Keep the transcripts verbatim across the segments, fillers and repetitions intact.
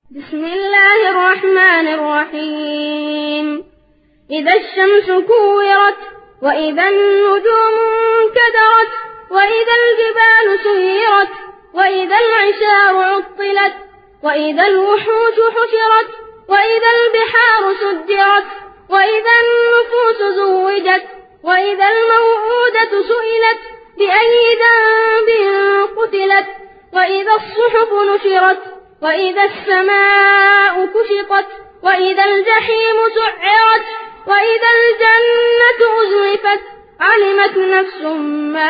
بسم الله الرحمن الرحيم إذا الشمس كورت وإذا النجوم انكدرت وإذا الجبال سيرت وإذا العشار عطلت وإذا الوحوش حشرت وإذا البحار سجرت وإذا النفوس زوجت وإذا الموءودة سئلت بأي ذنب قتلت وإذا الصحف نشرت وإذا السماء كشطت وإذا الجحيم سعرت وإذا الجنة أزلفت علمت نفس ما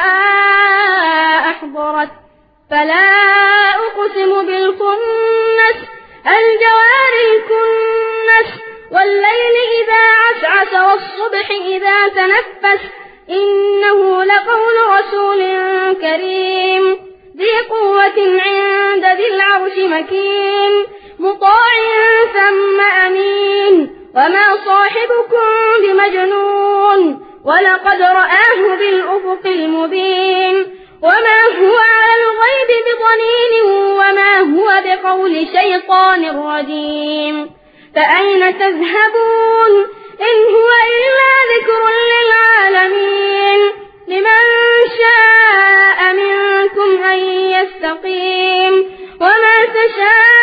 أحضرت فلا أقسم بالخنس الجوار الكنس والليل إذا عسعس والصبح إذا تنفس إنه لقول رسول كريم ذي قوة عند ذي العرش مكين مطاع ثم أمين وما صاحبكم بمجنون ولقد رآه بالأفق المبين وما هو على الغيب بضنين وما هو بقول شيطان رجيم فأين تذهبون إن هو إلا ذكر للعالمين لمن شاء منكم أن يستقيم وما تشاءون